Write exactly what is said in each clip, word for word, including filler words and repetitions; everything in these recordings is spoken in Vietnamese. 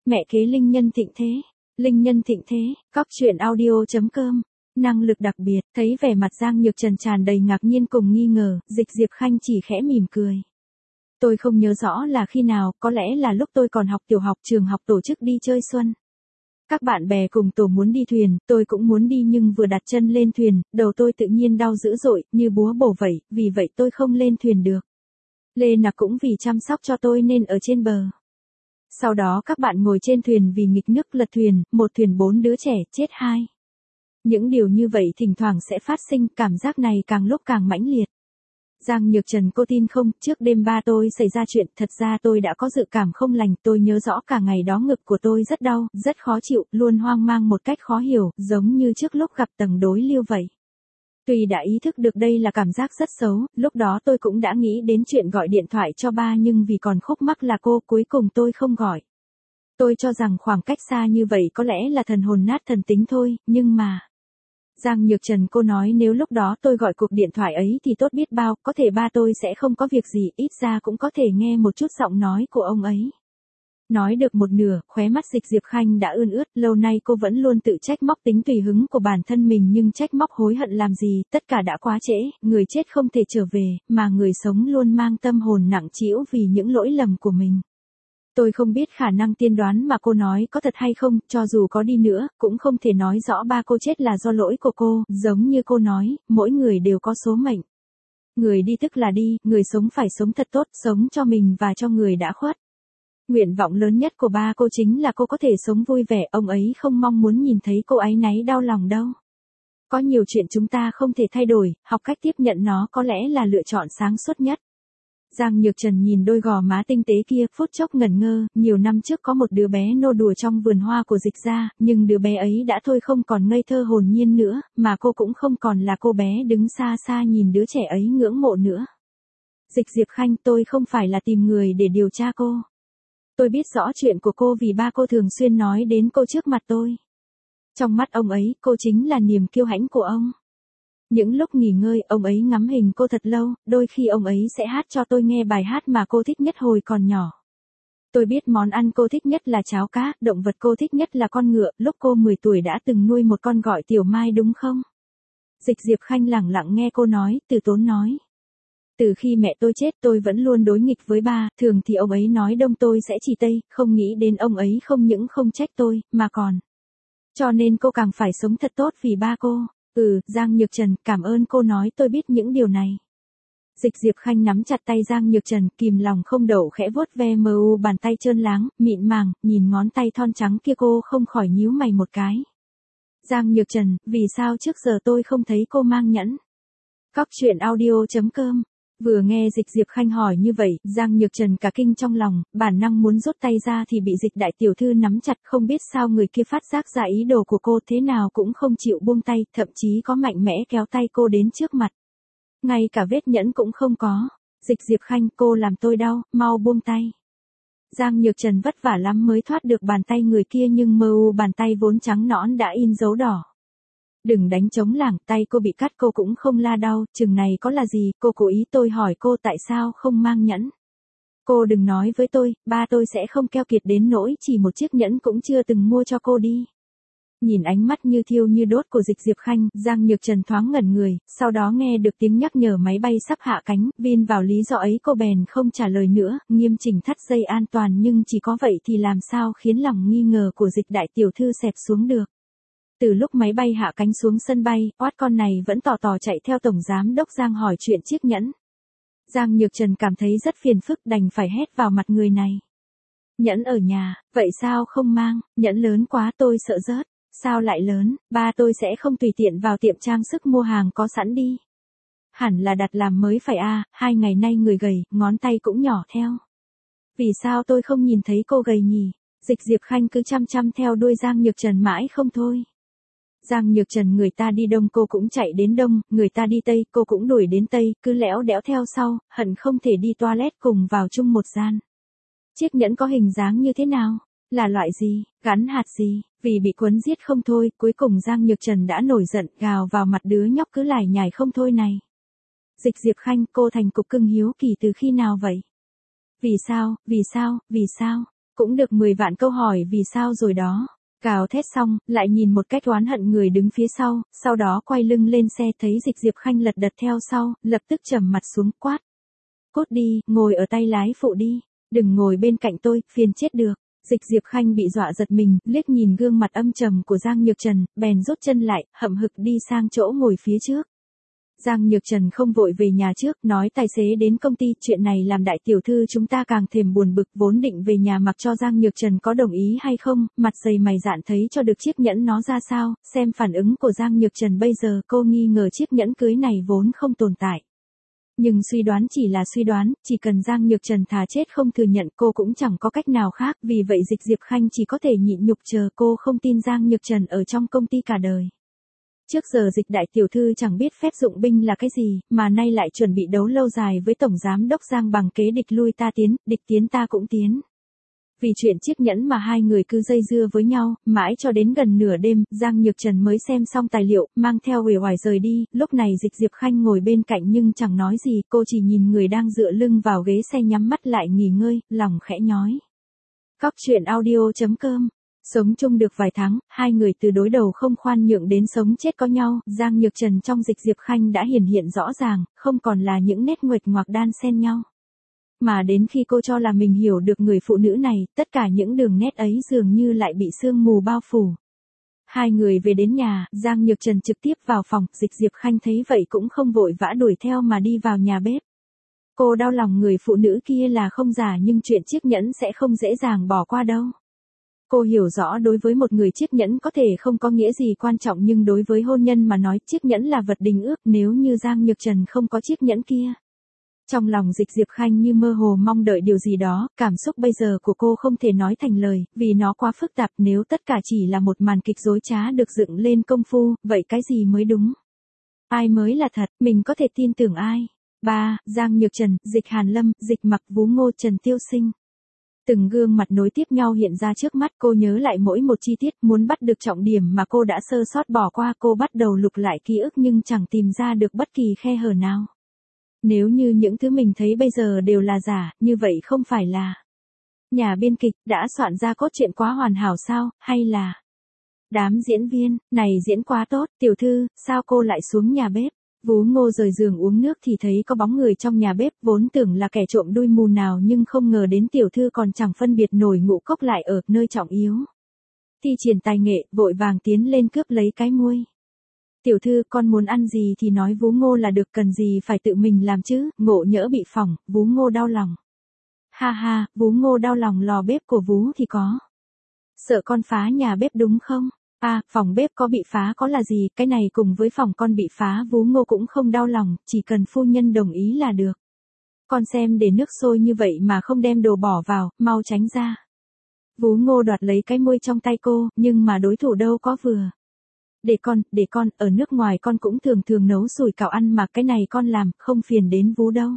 Mẹ kế linh nhân thịnh thế. Linh nhân thịnh thế, cóc truyện audio chấm com. Năng lực đặc biệt, thấy vẻ mặt Giang Nhược Trần tràn đầy ngạc nhiên cùng nghi ngờ, Dịch Diệp Khanh chỉ khẽ mỉm cười. Tôi không nhớ rõ là khi nào, có lẽ là lúc tôi còn học tiểu học, trường học tổ chức đi chơi xuân. Các bạn bè cùng tổ muốn đi thuyền, tôi cũng muốn đi nhưng vừa đặt chân lên thuyền, đầu tôi tự nhiên đau dữ dội, như búa bổ vậy, vì vậy tôi không lên thuyền được. Lê Nặc cũng vì chăm sóc cho tôi nên ở trên bờ. Sau đó các bạn ngồi trên thuyền vì nghịch nước lật thuyền, một thuyền bốn đứa trẻ, chết hai. Những điều như vậy thỉnh thoảng sẽ phát sinh, cảm giác này càng lúc càng mãnh liệt. Giang Nhược Trần, cô tin không, trước đêm ba tôi xảy ra chuyện, thật ra tôi đã có dự cảm không lành, tôi nhớ rõ cả ngày đó ngực của tôi rất đau, rất khó chịu, luôn hoang mang một cách khó hiểu, giống như trước lúc gặp tầng đối lưu vậy. Tuy đã ý thức được đây là cảm giác rất xấu, lúc đó tôi cũng đã nghĩ đến chuyện gọi điện thoại cho ba nhưng vì còn khúc mắc là cô, cuối cùng tôi không gọi. Tôi cho rằng khoảng cách xa như vậy có lẽ là thần hồn nát thần tính thôi, nhưng mà... Giang Nhược Trần, cô nói nếu lúc đó tôi gọi cuộc điện thoại ấy thì tốt biết bao, có thể ba tôi sẽ không có việc gì, ít ra cũng có thể nghe một chút giọng nói của ông ấy. Nói được một nửa, khóe mắt Dịch Diệp Khanh đã ươn ướt, lâu nay cô vẫn luôn tự trách móc tính tùy hứng của bản thân mình nhưng trách móc hối hận làm gì, tất cả đã quá trễ, người chết không thể trở về, mà người sống luôn mang tâm hồn nặng trĩu vì những lỗi lầm của mình. Tôi không biết khả năng tiên đoán mà cô nói có thật hay không, cho dù có đi nữa, cũng không thể nói rõ ba cô chết là do lỗi của cô, giống như cô nói, mỗi người đều có số mệnh. Người đi tức là đi, người sống phải sống thật tốt, sống cho mình và cho người đã khuất. Nguyện vọng lớn nhất của ba cô chính là cô có thể sống vui vẻ, ông ấy không mong muốn nhìn thấy cô áy náy đau lòng đâu. Có nhiều chuyện chúng ta không thể thay đổi, học cách tiếp nhận nó có lẽ là lựa chọn sáng suốt nhất. Giang Nhược Trần nhìn đôi gò má tinh tế kia, phút chốc ngẩn ngơ, nhiều năm trước có một đứa bé nô đùa trong vườn hoa của Dịch gia, nhưng đứa bé ấy đã thôi không còn ngây thơ hồn nhiên nữa, mà cô cũng không còn là cô bé đứng xa xa nhìn đứa trẻ ấy ngưỡng mộ nữa. Dịch Diệp Khanh, tôi không phải là tìm người để điều tra cô. Tôi biết rõ chuyện của cô vì ba cô thường xuyên nói đến cô trước mặt tôi. Trong mắt ông ấy, cô chính là niềm kiêu hãnh của ông. Những lúc nghỉ ngơi, ông ấy ngắm hình cô thật lâu, đôi khi ông ấy sẽ hát cho tôi nghe bài hát mà cô thích nhất hồi còn nhỏ. Tôi biết món ăn cô thích nhất là cháo cá, động vật cô thích nhất là con ngựa, lúc cô mười tuổi đã từng nuôi một con gọi Tiểu Mai đúng không? Dịch Diệp Khanh lẳng lặng nghe cô nói, từ tốn nói. Từ khi mẹ tôi chết tôi vẫn luôn đối nghịch với ba, thường thì ông ấy nói đông tôi sẽ chỉ tây, không nghĩ đến ông ấy không những không trách tôi, mà còn. Cho nên cô càng phải sống thật tốt vì ba cô. Ừ, Giang Nhược Trần, cảm ơn cô nói tôi biết những điều này. Dịch Diệp Khanh nắm chặt tay Giang Nhược Trần, kìm lòng không đậu khẽ vuốt ve mờ u bàn tay trơn láng, mịn màng, nhìn ngón tay thon trắng kia cô không khỏi nhíu mày một cái. Giang Nhược Trần, vì sao trước giờ tôi không thấy cô mang nhẫn? Cóc truyện audio chấm com. Vừa nghe Dịch Diệp Khanh hỏi như vậy, Giang Nhược Trần cả kinh trong lòng, bản năng muốn rút tay ra thì bị Dịch đại tiểu thư nắm chặt, không biết sao người kia phát giác ra ý đồ của cô thế nào cũng không chịu buông tay, thậm chí có mạnh mẽ kéo tay cô đến trước mặt. Ngay cả vết nhẫn cũng không có. Dịch Diệp Khanh, cô làm tôi đau, mau buông tay. Giang Nhược Trần vất vả lắm mới thoát được bàn tay người kia nhưng mờ u bàn tay vốn trắng nõn đã in dấu đỏ. Đừng đánh trống lảng, tay cô bị cắt cô cũng không la đau, chừng này có là gì, cô cố ý tôi hỏi cô tại sao không mang nhẫn. Cô đừng nói với tôi, ba tôi sẽ không keo kiệt đến nỗi chỉ một chiếc nhẫn cũng chưa từng mua cho cô đi. Nhìn ánh mắt như thiêu như đốt của Dịch Diệp Khanh, Giang Nhược Trần thoáng ngẩn người, sau đó nghe được tiếng nhắc nhở máy bay sắp hạ cánh, vin vào lý do ấy cô bèn không trả lời nữa, nghiêm chỉnh thắt dây an toàn nhưng chỉ có vậy thì làm sao khiến lòng nghi ngờ của Dịch đại tiểu thư xẹp xuống được. Từ lúc máy bay hạ cánh xuống sân bay, oát con này vẫn tò tò chạy theo tổng giám đốc Giang hỏi chuyện chiếc nhẫn. Giang Nhược Trần cảm thấy rất phiền phức đành phải hét vào mặt người này. Nhẫn ở nhà, vậy sao không mang, nhẫn lớn quá tôi sợ rớt, sao lại lớn, ba tôi sẽ không tùy tiện vào tiệm trang sức mua hàng có sẵn đi. Hẳn là đặt làm mới phải a, hai ngày nay người gầy, ngón tay cũng nhỏ theo. Vì sao tôi không nhìn thấy cô gầy nhỉ? Dịch Diệp Khanh cứ chăm chăm theo đuôi Giang Nhược Trần mãi không thôi. Giang Nhược Trần người ta đi đông cô cũng chạy đến đông, người ta đi tây cô cũng đuổi đến tây, cứ lẽo đẽo theo sau, hận không thể đi toilet cùng vào chung một gian. Chiếc nhẫn có hình dáng như thế nào? Là loại gì? Gắn hạt gì? Vì bị quấn giết không thôi, cuối cùng Giang Nhược Trần đã nổi giận gào vào mặt đứa nhóc cứ lải nhải không thôi này. Dịch Diệp Khanh, cô thành cục cưng hiếu kỳ từ khi nào vậy? Vì sao, vì sao, vì sao? Cũng được mười vạn câu hỏi vì sao rồi đó. Gào thét xong, lại nhìn một cách oán hận người đứng phía sau, sau đó quay lưng lên xe thấy Dịch Diệp Khanh lật đật theo sau, lập tức trầm mặt xuống quát. Cút đi, ngồi ở tay lái phụ đi, đừng ngồi bên cạnh tôi, phiền chết được. Dịch Diệp Khanh bị dọa giật mình, liếc nhìn gương mặt âm trầm của Giang Nhược Trần, bèn rút chân lại, hậm hực đi sang chỗ ngồi phía trước. Giang Nhược Trần không vội về nhà trước, nói tài xế đến công ty, chuyện này làm đại tiểu thư chúng ta càng thêm buồn bực, vốn định về nhà mặc cho Giang Nhược Trần có đồng ý hay không, mặt dày mày dạn thấy cho được chiếc nhẫn nó ra sao, xem phản ứng của Giang Nhược Trần bây giờ, cô nghi ngờ chiếc nhẫn cưới này vốn không tồn tại. Nhưng suy đoán chỉ là suy đoán, chỉ cần Giang Nhược Trần thà chết không thừa nhận cô cũng chẳng có cách nào khác, vì vậy Dịch Diệp Khanh chỉ có thể nhịn nhục chờ, cô không tin Giang Nhược Trần ở trong công ty cả đời. Trước giờ Dịch đại tiểu thư chẳng biết phép dụng binh là cái gì, mà nay lại chuẩn bị đấu lâu dài với Tổng Giám Đốc Giang bằng kế địch lui ta tiến, địch tiến ta cũng tiến. Vì chuyện chiếc nhẫn mà hai người cứ dây dưa với nhau, mãi cho đến gần nửa đêm, Giang Nhược Trần mới xem xong tài liệu, mang theo uể oải rời đi, lúc này Dịch Diệp Khanh ngồi bên cạnh nhưng chẳng nói gì, cô chỉ nhìn người đang dựa lưng vào ghế xe nhắm mắt lại nghỉ ngơi, lòng khẽ nhói. Cóc truyện audio chấm com. Sống chung được vài tháng, hai người từ đối đầu không khoan nhượng đến sống chết có nhau, Giang Nhược Trần trong Dịch Diệp Khanh đã hiển hiện rõ ràng, không còn là những nét nguệch ngoạc đan xen nhau. Mà đến khi cô cho là mình hiểu được người phụ nữ này, tất cả những đường nét ấy dường như lại bị sương mù bao phủ. Hai người về đến nhà, Giang Nhược Trần trực tiếp vào phòng, Dịch Diệp Khanh thấy vậy cũng không vội vã đuổi theo mà đi vào nhà bếp. Cô đau lòng người phụ nữ kia là không giả nhưng chuyện chiếc nhẫn sẽ không dễ dàng bỏ qua đâu. Cô hiểu rõ đối với một người chiếc nhẫn có thể không có nghĩa gì quan trọng nhưng đối với hôn nhân mà nói chiếc nhẫn là vật đính ước nếu như Giang Nhược Trần không có chiếc nhẫn kia. Trong lòng Dịch Diệp Khanh như mơ hồ mong đợi điều gì đó, cảm xúc bây giờ của cô không thể nói thành lời, vì nó quá phức tạp nếu tất cả chỉ là một màn kịch dối trá được dựng lên công phu, vậy cái gì mới đúng? Ai mới là thật, mình có thể tin tưởng ai? ba. Giang Nhược Trần, Dịch Hàn Lâm, Dịch Mặc Vú Ngô Trần Tiêu Sinh. Từng gương mặt nối tiếp nhau hiện ra trước mắt cô nhớ lại mỗi một chi tiết muốn bắt được trọng điểm mà cô đã sơ sót bỏ qua cô bắt đầu lục lại ký ức nhưng chẳng tìm ra được bất kỳ khe hở nào. Nếu như những thứ mình thấy bây giờ đều là giả, như vậy không phải là nhà biên kịch đã soạn ra cốt truyện quá hoàn hảo sao, hay là đám diễn viên này diễn quá tốt, tiểu thư, sao cô lại xuống nhà bếp? Vú Ngô rời giường uống nước thì thấy có bóng người trong nhà bếp, vốn tưởng là kẻ trộm đuôi mù nào nhưng không ngờ đến tiểu thư còn chẳng phân biệt nổi ngũ cốc lại ở nơi trọng yếu. Thi triển tài nghệ, vội vàng tiến lên cướp lấy cái muôi. Tiểu thư, con muốn ăn gì thì nói Vú Ngô là được, cần gì phải tự mình làm chứ, ngộ nhỡ bị phỏng, Vú Ngô đau lòng. Ha ha, Vú Ngô đau lòng lò bếp của Vú thì có. Sợ con phá nhà bếp đúng không? À, phòng bếp có bị phá có là gì, cái này cùng với phòng con bị phá Vú Ngô cũng không đau lòng, chỉ cần phu nhân đồng ý là được. Con xem để nước sôi như vậy mà không đem đồ bỏ vào, mau tránh ra. Vú Ngô đoạt lấy cái muôi trong tay cô, nhưng mà đối thủ đâu có vừa. Để con, để con, ở nước ngoài con cũng thường thường nấu sủi cảo ăn mà cái này con làm, không phiền đến Vú đâu.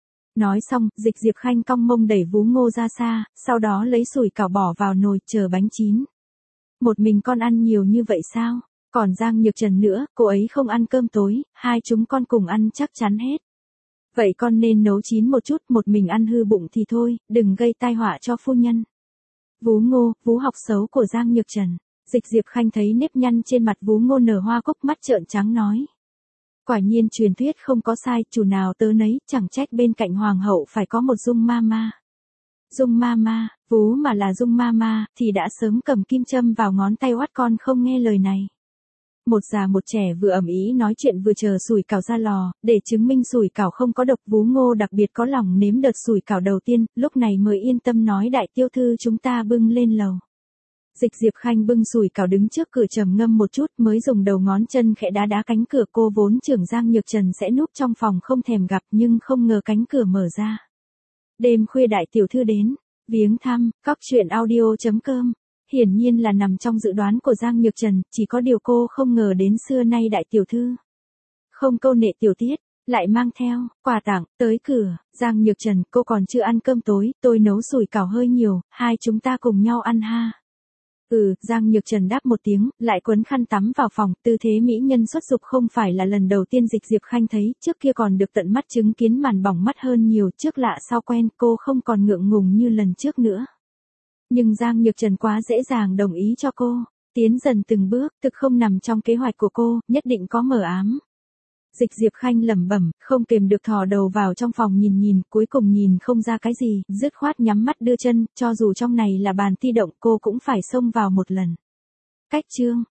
Nói xong, Dịch Diệp Khanh cong mông đẩy Vú Ngô ra xa, sau đó lấy sủi cảo bỏ vào nồi, chờ bánh chín. Một mình con ăn nhiều như vậy sao? Còn Giang Nhược Trần nữa, cô ấy không ăn cơm tối, hai chúng con cùng ăn chắc chắn hết. Vậy con nên nấu chín một chút, một mình ăn hư bụng thì thôi, đừng gây tai họa cho phu nhân. Vú Ngô, Vú học xấu của Giang Nhược Trần. Dịch Diệp Khanh thấy nếp nhăn trên mặt Vú Ngô nở hoa cúc, mắt trợn trắng nói. Quả nhiên truyền thuyết không có sai, chủ nào tớ nấy, chẳng trách bên cạnh hoàng hậu phải có một Dung ma ma. Dung ma ma, Vú mà là Dung ma ma, thì đã sớm cầm kim châm vào ngón tay oát con không nghe lời này. Một già một trẻ vừa ầm ĩ nói chuyện vừa chờ sủi cảo ra lò, để chứng minh sủi cảo không có độc. Vú Ngô đặc biệt có lòng nếm đợt sủi cảo đầu tiên, lúc này mới yên tâm nói đại tiêu thư chúng ta bưng lên lầu. Dịch Diệp Khanh bưng sủi cảo đứng trước cửa trầm ngâm một chút mới dùng đầu ngón chân khẽ đá đá cánh cửa, cô vốn tưởng Giang Nhược Trần sẽ núp trong phòng không thèm gặp nhưng không ngờ cánh cửa mở ra. Đêm khuya đại tiểu thư đến, viếng thăm, cóc truyện audio chấm com. Hiển nhiên là nằm trong dự đoán của Giang Nhược Trần, chỉ có điều cô không ngờ đến xưa nay đại tiểu thư không câu nệ tiểu tiết, lại mang theo quà tặng tới cửa. Giang Nhược Trần, cô còn chưa ăn cơm tối, tôi nấu sủi cảo hơi nhiều, hai chúng ta cùng nhau ăn ha. Ừ, Giang Nhược Trần đáp một tiếng, lại quấn khăn tắm vào phòng, tư thế mỹ nhân xuất dục không phải là lần đầu tiên Dịch Diệp Khanh thấy, trước kia còn được tận mắt chứng kiến màn bỏng mắt hơn nhiều, trước lạ sau quen, cô không còn ngượng ngùng như lần trước nữa. Nhưng Giang Nhược Trần quá dễ dàng đồng ý cho cô. Tiến dần từng bước, thực không nằm trong kế hoạch của cô, nhất định có mờ ám. Dịch Diệp Khanh lẩm bẩm, không kềm được thò đầu vào trong phòng nhìn nhìn, cuối cùng nhìn không ra cái gì, dứt khoát nhắm mắt đưa chân, cho dù trong này là bàn ti động cô cũng phải xông vào một lần. Cách chương